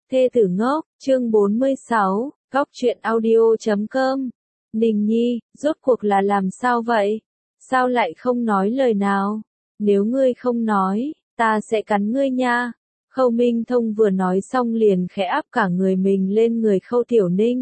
Thê tử ngốc, chương 46, Góc truyện audio.com. Ninh Nhi, rốt cuộc là làm sao vậy? Sao lại không nói lời nào? Nếu ngươi không nói, ta sẽ cắn ngươi nha. Khâu Minh Thông vừa nói xong liền khẽ áp cả người mình lên người Khâu Tiểu Ninh.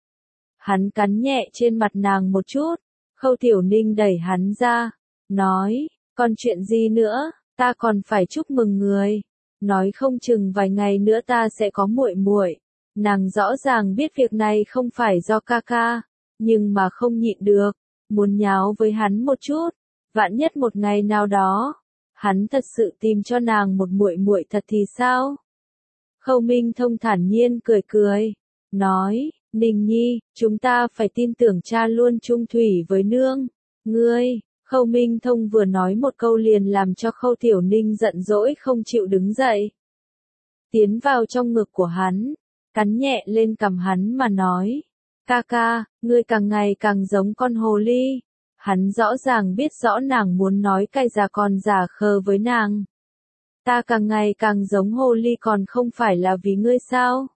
Hắn cắn nhẹ trên mặt nàng một chút, Khâu Tiểu Ninh đẩy hắn ra, nói, còn chuyện gì nữa, ta còn phải chúc mừng người. Nói không chừng vài ngày nữa ta sẽ có muội muội. Nàng rõ ràng biết việc này không phải do ca ca, nhưng mà không nhịn được, muốn nháo với hắn một chút, vạn nhất một ngày nào đó, hắn thật sự tìm cho nàng một muội muội thật thì sao? Khâu Minh Thông thản nhiên cười cười, nói, Ninh Nhi, chúng ta phải tin tưởng cha luôn chung thủy với nương, ngươi. Khâu Minh Thông vừa nói một câu liền làm cho Khâu Tiểu Ninh giận dỗi không chịu đứng dậy. Tiến vào trong ngực của hắn, cắn nhẹ lên cằm hắn mà nói, ca ca, ngươi càng ngày càng giống con hồ ly. Hắn rõ ràng biết rõ nàng muốn nói cay già còn giả khờ với nàng. Ta càng ngày càng giống hồ ly còn không phải là vì ngươi sao?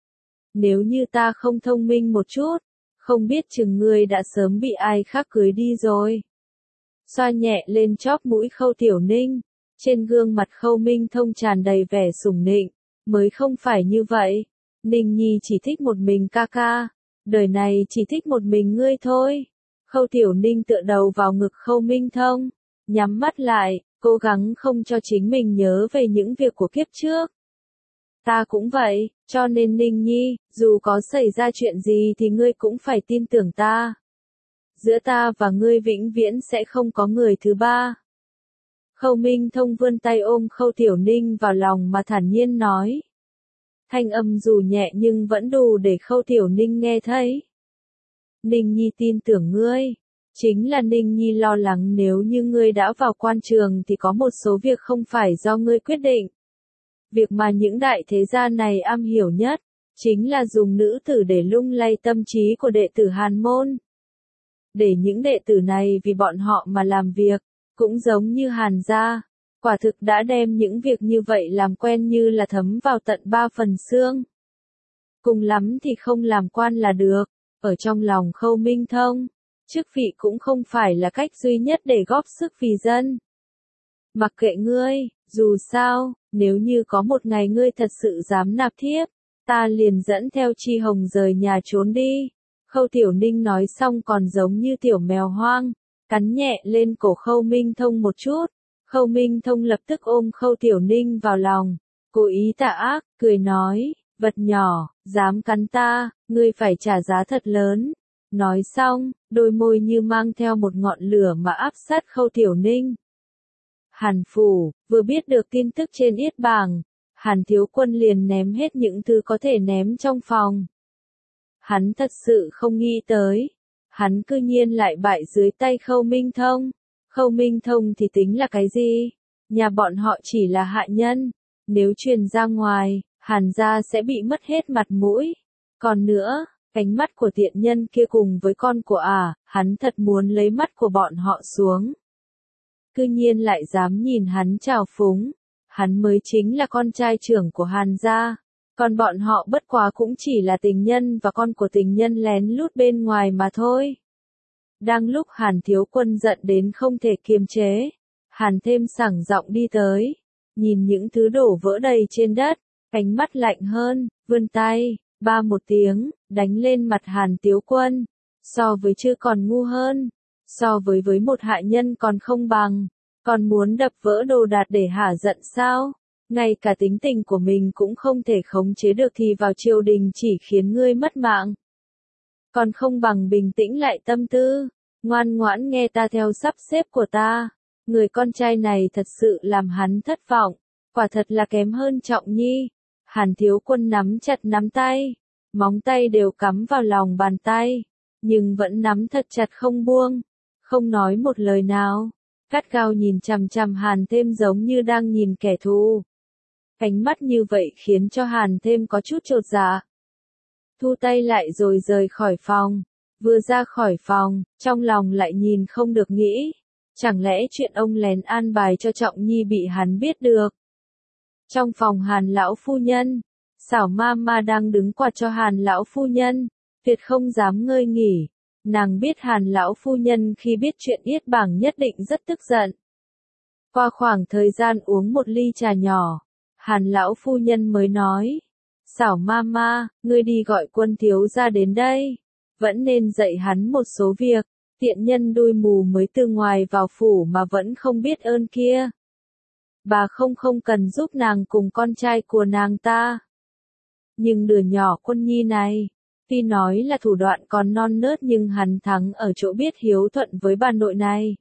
Nếu như ta không thông minh một chút, không biết chừng ngươi đã sớm bị ai khác cưới đi rồi. Xoa nhẹ lên chóp mũi Khâu Tiểu Ninh, trên gương mặt Khâu Minh Thông tràn đầy vẻ sủng nịnh, mới không phải như vậy. Ninh Nhi chỉ thích một mình ca ca, đời này chỉ thích một mình ngươi thôi. Khâu Tiểu Ninh tựa đầu vào ngực Khâu Minh Thông, nhắm mắt lại, cố gắng không cho chính mình nhớ về những việc của kiếp trước. Ta cũng vậy, cho nên Ninh Nhi, dù có xảy ra chuyện gì thì ngươi cũng phải tin tưởng ta. Giữa ta và ngươi vĩnh viễn sẽ không có người thứ ba. Khâu Minh Thông vươn tay ôm Khâu Tiểu Ninh vào lòng mà thản nhiên nói. Thanh âm dù nhẹ nhưng vẫn đủ để Khâu Tiểu Ninh nghe thấy. Ninh Nhi tin tưởng ngươi. Chính là Ninh Nhi lo lắng nếu như ngươi đã vào quan trường thì có một số việc không phải do ngươi quyết định. Việc mà những đại thế gia này am hiểu nhất, chính là dùng nữ tử để lung lay tâm trí của đệ tử Hàn môn. Để những đệ tử này vì bọn họ mà làm việc, cũng giống như Hàn gia, quả thực đã đem những việc như vậy làm quen như là thấm vào tận 3 phần xương. Cùng lắm thì không làm quan là được, ở trong lòng Khâu Minh Thông, chức vị cũng không phải là cách duy nhất để góp sức vì dân. Mặc kệ ngươi, dù sao, nếu như có một ngày ngươi thật sự dám nạp thiếp, ta liền dẫn theo Chi Hồng rời nhà trốn đi. Khâu Tiểu Ninh nói xong còn giống như tiểu mèo hoang, cắn nhẹ lên cổ Khâu Minh Thông một chút. Khâu Minh Thông lập tức ôm Khâu Tiểu Ninh vào lòng, cố ý tà ác, cười nói, vật nhỏ, dám cắn ta, ngươi phải trả giá thật lớn. Nói xong, đôi môi như mang theo một ngọn lửa mà áp sát Khâu Tiểu Ninh. Hàn Phủ, vừa biết được tin tức trên yết bảng, Hàn Thiếu Quân liền ném hết những thứ có thể ném trong phòng. Hắn thật sự không nghĩ tới, hắn cư nhiên lại bại dưới tay Khâu Minh Thông. Khâu Minh Thông thì tính là cái gì? Nhà bọn họ chỉ là hạ nhân, nếu truyền ra ngoài, Hàn gia sẽ bị mất hết mặt mũi. Còn nữa, cánh mắt của tiện nhân kia cùng với con của hắn thật muốn lấy mắt của bọn họ xuống. Cư nhiên lại dám nhìn hắn trào phúng, hắn mới chính là con trai trưởng của Hàn gia. Còn bọn họ bất quá cũng chỉ là tình nhân và con của tình nhân lén lút bên ngoài mà thôi. Đang lúc Hàn Thiếu Quân giận đến không thể kiềm chế, Hàn Thêm sảng giọng đi tới, nhìn những thứ đổ vỡ đầy trên đất, ánh mắt lạnh hơn, vươn tay, ba một tiếng, đánh lên mặt Hàn Thiếu Quân. So với chưa còn ngu hơn, so với một hạ nhân còn không bằng, còn muốn đập vỡ đồ đạc để hả giận sao? Ngay cả tính tình của mình cũng không thể khống chế được thì vào triều đình chỉ khiến ngươi mất mạng. Còn không bằng bình tĩnh lại tâm tư, ngoan ngoãn nghe ta theo sắp xếp của ta. Người con trai này thật sự làm hắn thất vọng, quả thật là kém hơn Trọng Nhi. Hàn Thiếu Quân nắm chặt nắm tay, móng tay đều cắm vào lòng bàn tay, nhưng vẫn nắm thật chặt không buông, không nói một lời nào, gắt gao nhìn chằm chằm Hàn Thêm giống như đang nhìn kẻ thù. Ánh mắt như vậy khiến cho Hàn Thêm có chút chột dạ. Thu tay lại rồi rời khỏi phòng. Vừa ra khỏi phòng, trong lòng lại nhìn không được nghĩ. Chẳng lẽ chuyện ông lén an bài cho Trọng Nhi bị hắn biết được? Trong phòng Hàn lão phu nhân, Xảo Mama đang đứng quạt cho Hàn lão phu nhân, tuyệt không dám ngơi nghỉ. Nàng biết Hàn lão phu nhân khi biết chuyện Yết Bảng nhất định rất tức giận. Qua khoảng thời gian uống một ly trà nhỏ, Hàn lão phu nhân mới nói, Xảo Mama, ngươi đi gọi Quân thiếu gia đến đây, vẫn nên dạy hắn một số việc, tiện nhân đuôi mù mới từ ngoài vào phủ mà vẫn không biết ơn kia. Bà không cần giúp nàng cùng con trai của nàng ta. Nhưng đứa nhỏ Quân Nhi này, tuy nói là thủ đoạn còn non nớt nhưng hắn thắng ở chỗ biết hiếu thuận với bà nội này.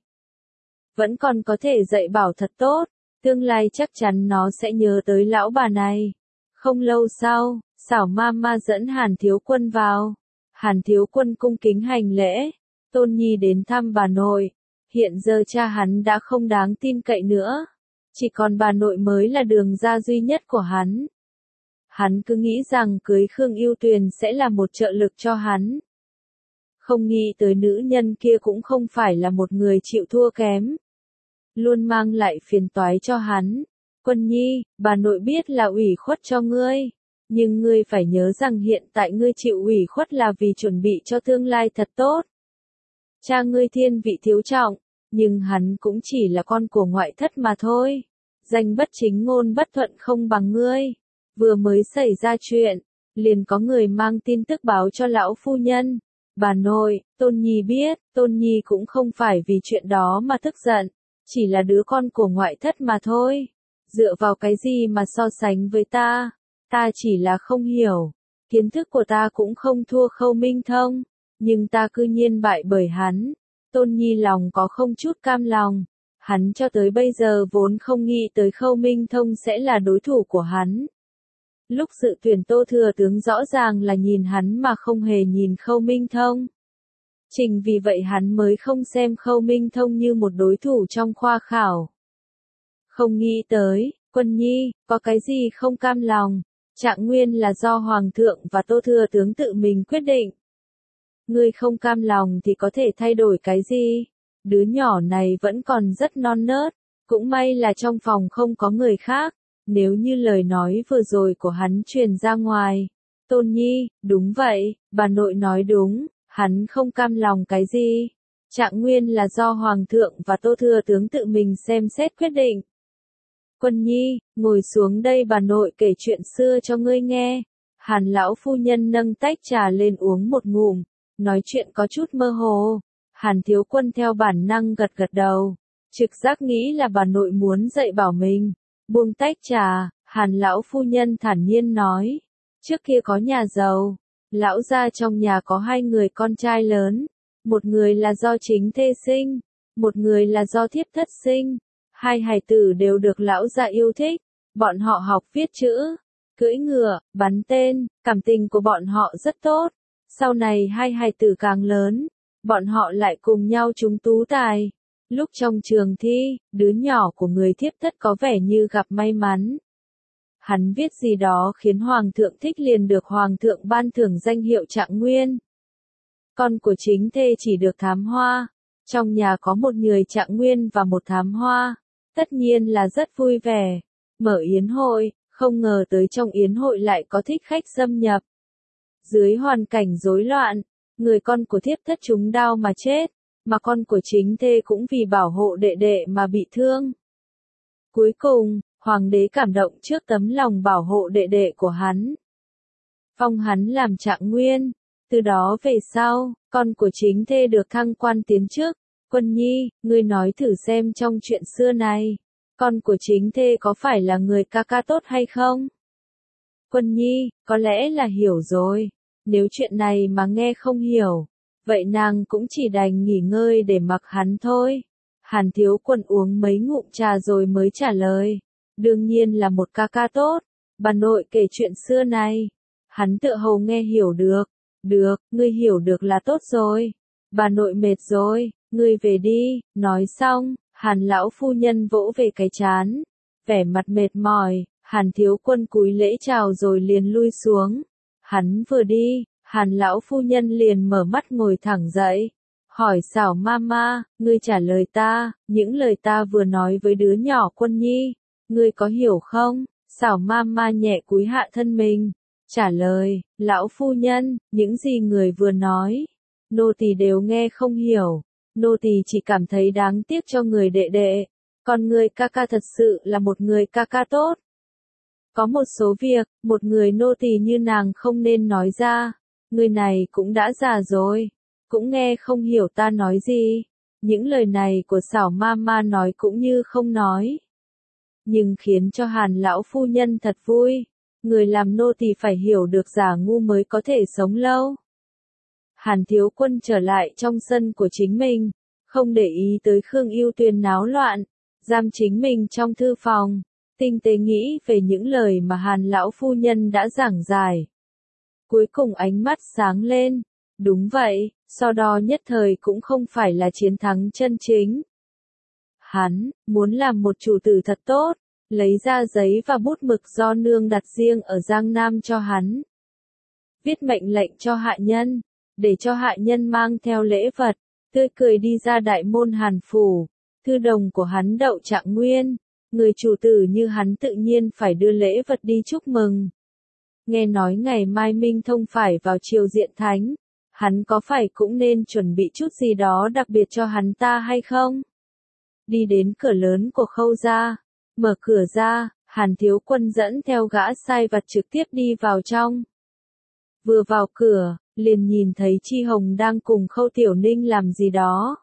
Vẫn còn có thể dạy bảo thật tốt, tương lai chắc chắn nó sẽ nhớ tới lão bà này. Không lâu sau, Xảo Mama dẫn Hàn Thiếu Quân vào. Hàn Thiếu Quân cung kính hành lễ, Tôn Nhi đến thăm bà nội. Hiện giờ cha hắn đã không đáng tin cậy nữa. Chỉ còn bà nội mới là đường ra duy nhất của hắn. Hắn cứ nghĩ rằng cưới Khương Ưu Tuyền sẽ là một trợ lực cho hắn. Không nghĩ tới nữ nhân kia cũng không phải là một người chịu thua kém. Luôn mang lại phiền toái cho hắn. Quân Nhi, bà nội biết là ủy khuất cho ngươi. Nhưng ngươi phải nhớ rằng hiện tại ngươi chịu ủy khuất là vì chuẩn bị cho tương lai thật tốt. Cha ngươi thiên vị thiếu trọng, nhưng hắn cũng chỉ là con của ngoại thất mà thôi. Danh bất chính ngôn bất thuận không bằng ngươi. Vừa mới xảy ra chuyện, liền có người mang tin tức báo cho lão phu nhân. Bà nội, Tôn Nhi biết, Tôn Nhi cũng không phải vì chuyện đó mà tức giận. Chỉ là đứa con của ngoại thất mà thôi. Dựa vào cái gì mà so sánh với ta? Ta chỉ là không hiểu. Kiến thức của ta cũng không thua Khâu Minh Thông. Nhưng ta cư nhiên bại bởi hắn. Tôn Nhi lòng có không chút cam lòng. Hắn cho tới bây giờ vốn không nghĩ tới Khâu Minh Thông sẽ là đối thủ của hắn. Lúc dự tuyển Tô Thừa Tướng rõ ràng là nhìn hắn mà không hề nhìn Khâu Minh Thông. Chính vì vậy hắn mới không xem Khâu Minh Thông như một đối thủ trong khoa khảo. Không nghĩ tới, Quân Nhi, có cái gì không cam lòng, trạng nguyên là do Hoàng thượng và Tô Thừa Tướng tự mình quyết định. Ngươi không cam lòng thì có thể thay đổi cái gì? Đứa nhỏ này vẫn còn rất non nớt, cũng may là trong phòng không có người khác. Nếu như lời nói vừa rồi của hắn truyền ra ngoài. Tôn Nhi, đúng vậy, bà nội nói đúng, hắn không cam lòng cái gì. Trạng nguyên là do Hoàng thượng và Tô Thừa Tướng tự mình xem xét quyết định. Quân Nhi, ngồi xuống đây bà nội kể chuyện xưa cho ngươi nghe. Hàn lão phu nhân nâng tách trà lên uống một ngụm, nói chuyện có chút mơ hồ. Hàn Thiếu Quân theo bản năng gật gật đầu, trực giác nghĩ là bà nội muốn dạy bảo mình. Buông tách trà, Hàn lão phu nhân thản nhiên nói, trước kia có nhà giàu, lão gia trong nhà có 2 người con trai lớn, một người là do chính thê sinh, một người là do thiếp thất sinh. 2 hài tử đều được lão gia yêu thích, bọn họ học viết chữ, cưỡi ngựa, bắn tên, cảm tình của bọn họ rất tốt. Sau này 2 hài tử càng lớn, bọn họ lại cùng nhau trúng tú tài. Lúc trong trường thi, đứa nhỏ của người thiếp thất có vẻ như gặp may mắn. Hắn viết gì đó khiến Hoàng thượng thích liền được Hoàng thượng ban thưởng danh hiệu trạng nguyên. Con của chính thê chỉ được thám hoa. Trong nhà có một người trạng nguyên và một thám hoa. Tất nhiên là rất vui vẻ. Mở yến hội, không ngờ tới trong yến hội lại có thích khách xâm nhập. Dưới hoàn cảnh rối loạn, người con của thiếp thất trúng đao mà chết. Mà con của chính thê cũng vì bảo hộ đệ đệ mà bị thương. Cuối cùng, hoàng đế cảm động trước tấm lòng bảo hộ đệ đệ của hắn. Phong hắn làm trạng nguyên. Từ đó về sau, con của chính thê được thăng quan tiến chức. Quân Nhi, ngươi nói thử xem trong chuyện xưa này, con của chính thê có phải là người ca ca tốt hay không? Quân Nhi, có lẽ là hiểu rồi. Nếu chuyện này mà nghe không hiểu, vậy nàng cũng chỉ đành nghỉ ngơi để mặc hắn thôi. Hàn Thiếu Quân uống mấy ngụm trà rồi mới trả lời. Đương nhiên là một ca ca tốt. Bà nội kể chuyện xưa này. Hắn tựa hồ nghe hiểu được. Được, ngươi hiểu được là tốt rồi. Bà nội mệt rồi, ngươi về đi. Nói xong, Hàn lão phu nhân vỗ về cái trán. Vẻ mặt mệt mỏi, Hàn Thiếu Quân cúi lễ chào rồi liền lui xuống. Hắn vừa đi, Hàn lão phu nhân liền mở mắt ngồi thẳng dậy. Hỏi Xảo Mama, ngươi trả lời ta, những lời ta vừa nói với đứa nhỏ Quân Nhi, ngươi có hiểu không? Xảo ma ma nhẹ cúi hạ thân mình, trả lời, lão phu nhân, những gì người vừa nói, nô tỳ đều nghe không hiểu, nô tỳ chỉ cảm thấy đáng tiếc cho người đệ đệ, còn người ca ca thật sự là một người ca ca tốt. Có một số việc, một người nô tỳ như nàng không nên nói ra, người này cũng đã già rồi, cũng nghe không hiểu ta nói gì. Những lời này của xảo ma ma nói cũng như không nói, nhưng khiến cho Hàn lão phu nhân thật vui. Người làm nô tỳ phải hiểu được giả ngu mới có thể sống lâu. Hàn Thiếu Quân trở lại trong sân của chính mình, không để ý tới Khương Ưu Tuyền náo loạn, giam chính mình trong thư phòng, tinh tế nghĩ về những lời mà Hàn lão phu nhân đã giảng giải. Cuối cùng ánh mắt sáng lên, đúng vậy, so đo nhất thời cũng không phải là chiến thắng chân chính. Hắn muốn làm một chủ tử thật tốt, lấy ra giấy và bút mực do nương đặt riêng ở Giang Nam cho hắn. Viết mệnh lệnh cho hạ nhân, để cho hạ nhân mang theo lễ vật, tươi cười đi ra đại môn Hàn phủ. Thư đồng của hắn Đậu Trạng Nguyên, người chủ tử như hắn tự nhiên phải đưa lễ vật đi chúc mừng. Nghe nói ngày mai Minh Thông phải vào triều diện thánh, hắn có phải cũng nên chuẩn bị chút gì đó đặc biệt cho hắn ta hay không? Đi đến cửa lớn của Khâu gia, mở cửa ra, Hàn Thiếu Quân dẫn theo gã sai vặt trực tiếp đi vào trong. Vừa vào cửa, liền nhìn thấy Chi Hồng đang cùng Khâu Tiểu Ninh làm gì đó.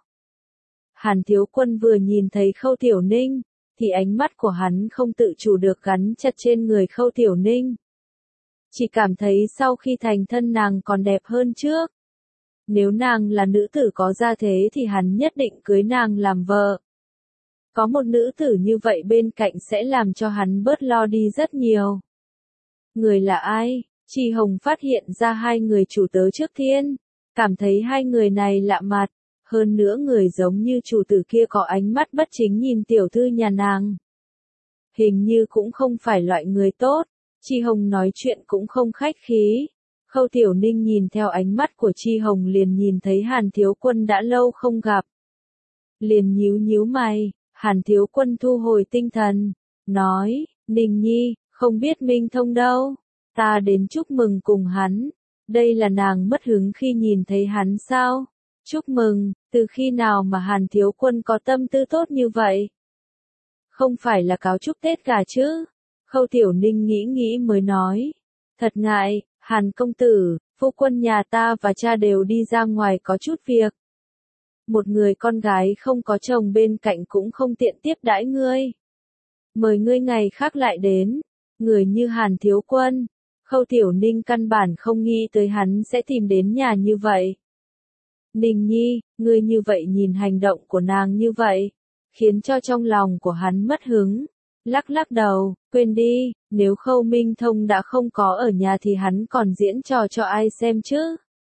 Hàn Thiếu Quân vừa nhìn thấy Khâu Tiểu Ninh, thì ánh mắt của hắn không tự chủ được gắn chặt trên người Khâu Tiểu Ninh. Chỉ cảm thấy sau khi thành thân nàng còn đẹp hơn trước. Nếu nàng là nữ tử có gia thế thì hắn nhất định cưới nàng làm vợ. Có một nữ tử như vậy bên cạnh sẽ làm cho hắn bớt lo đi rất nhiều. Người là ai? Chi Hồng phát hiện ra hai người chủ tớ trước thiên, cảm thấy hai người này lạ mặt, hơn nữa người giống như chủ tử kia có ánh mắt bất chính nhìn tiểu thư nhà nàng. Hình như cũng không phải loại người tốt, Chi Hồng nói chuyện cũng không khách khí. Khâu Tiểu Ninh nhìn theo ánh mắt của Chi Hồng liền nhìn thấy Hàn Thiếu Quân đã lâu không gặp. Liền nhíu nhíu mày, Hàn Thiếu Quân thu hồi tinh thần, nói, Ninh Nhi, không biết Minh Thông đâu, ta đến chúc mừng cùng hắn, đây là nàng mất hứng khi nhìn thấy hắn sao? Chúc mừng, từ khi nào mà Hàn Thiếu Quân có tâm tư tốt như vậy? Không phải là cáo chúc Tết cả chứ? Khâu Tiểu Ninh nghĩ nghĩ mới nói, thật ngại, Hàn công tử, phu quân nhà ta và cha đều đi ra ngoài có chút việc. Một người con gái không có chồng bên cạnh cũng không tiện tiếp đãi ngươi. Mời ngươi ngày khác lại đến, người như Hàn Thiếu Quân. Khâu Tiểu Ninh căn bản không nghĩ tới hắn sẽ tìm đến nhà như vậy. Ninh Nhi, ngươi như vậy nhìn hành động của nàng như vậy, khiến cho trong lòng của hắn mất hứng. Lắc lắc đầu, quên đi, nếu Khâu Minh Thông đã không có ở nhà thì hắn còn diễn trò cho ai xem chứ.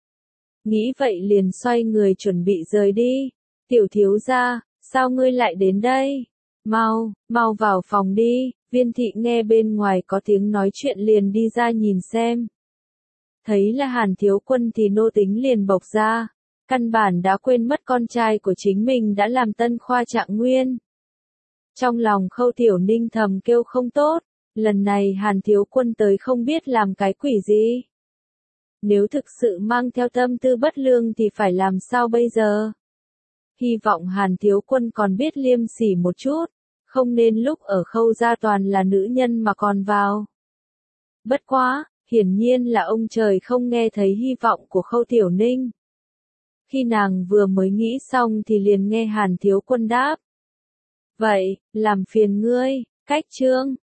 Nghĩ vậy liền xoay người chuẩn bị rời đi. Tiểu thiếu gia, sao ngươi lại đến đây? Mau vào phòng đi. Viên thị nghe bên ngoài có tiếng nói chuyện liền đi ra nhìn xem. Thấy là Hàn Thiếu Quân thì nô tính liền bộc ra. Căn bản đã quên mất con trai của chính mình đã làm tân khoa Trạng Nguyên. Trong lòng Khâu Tiểu Ninh thầm kêu không tốt, lần này Hàn Thiếu Quân tới không biết làm cái quỷ gì. Nếu thực sự mang theo tâm tư bất lương thì phải làm sao bây giờ? Hy vọng Hàn Thiếu Quân còn biết liêm sỉ một chút, không nên lúc ở Khâu gia toàn là nữ nhân mà còn vào. Bất quá, hiển nhiên là ông trời không nghe thấy hy vọng của Khâu Tiểu Ninh. Khi nàng vừa mới nghĩ xong thì liền nghe Hàn Thiếu Quân đáp. Vậy, làm phiền ngươi, cách chương.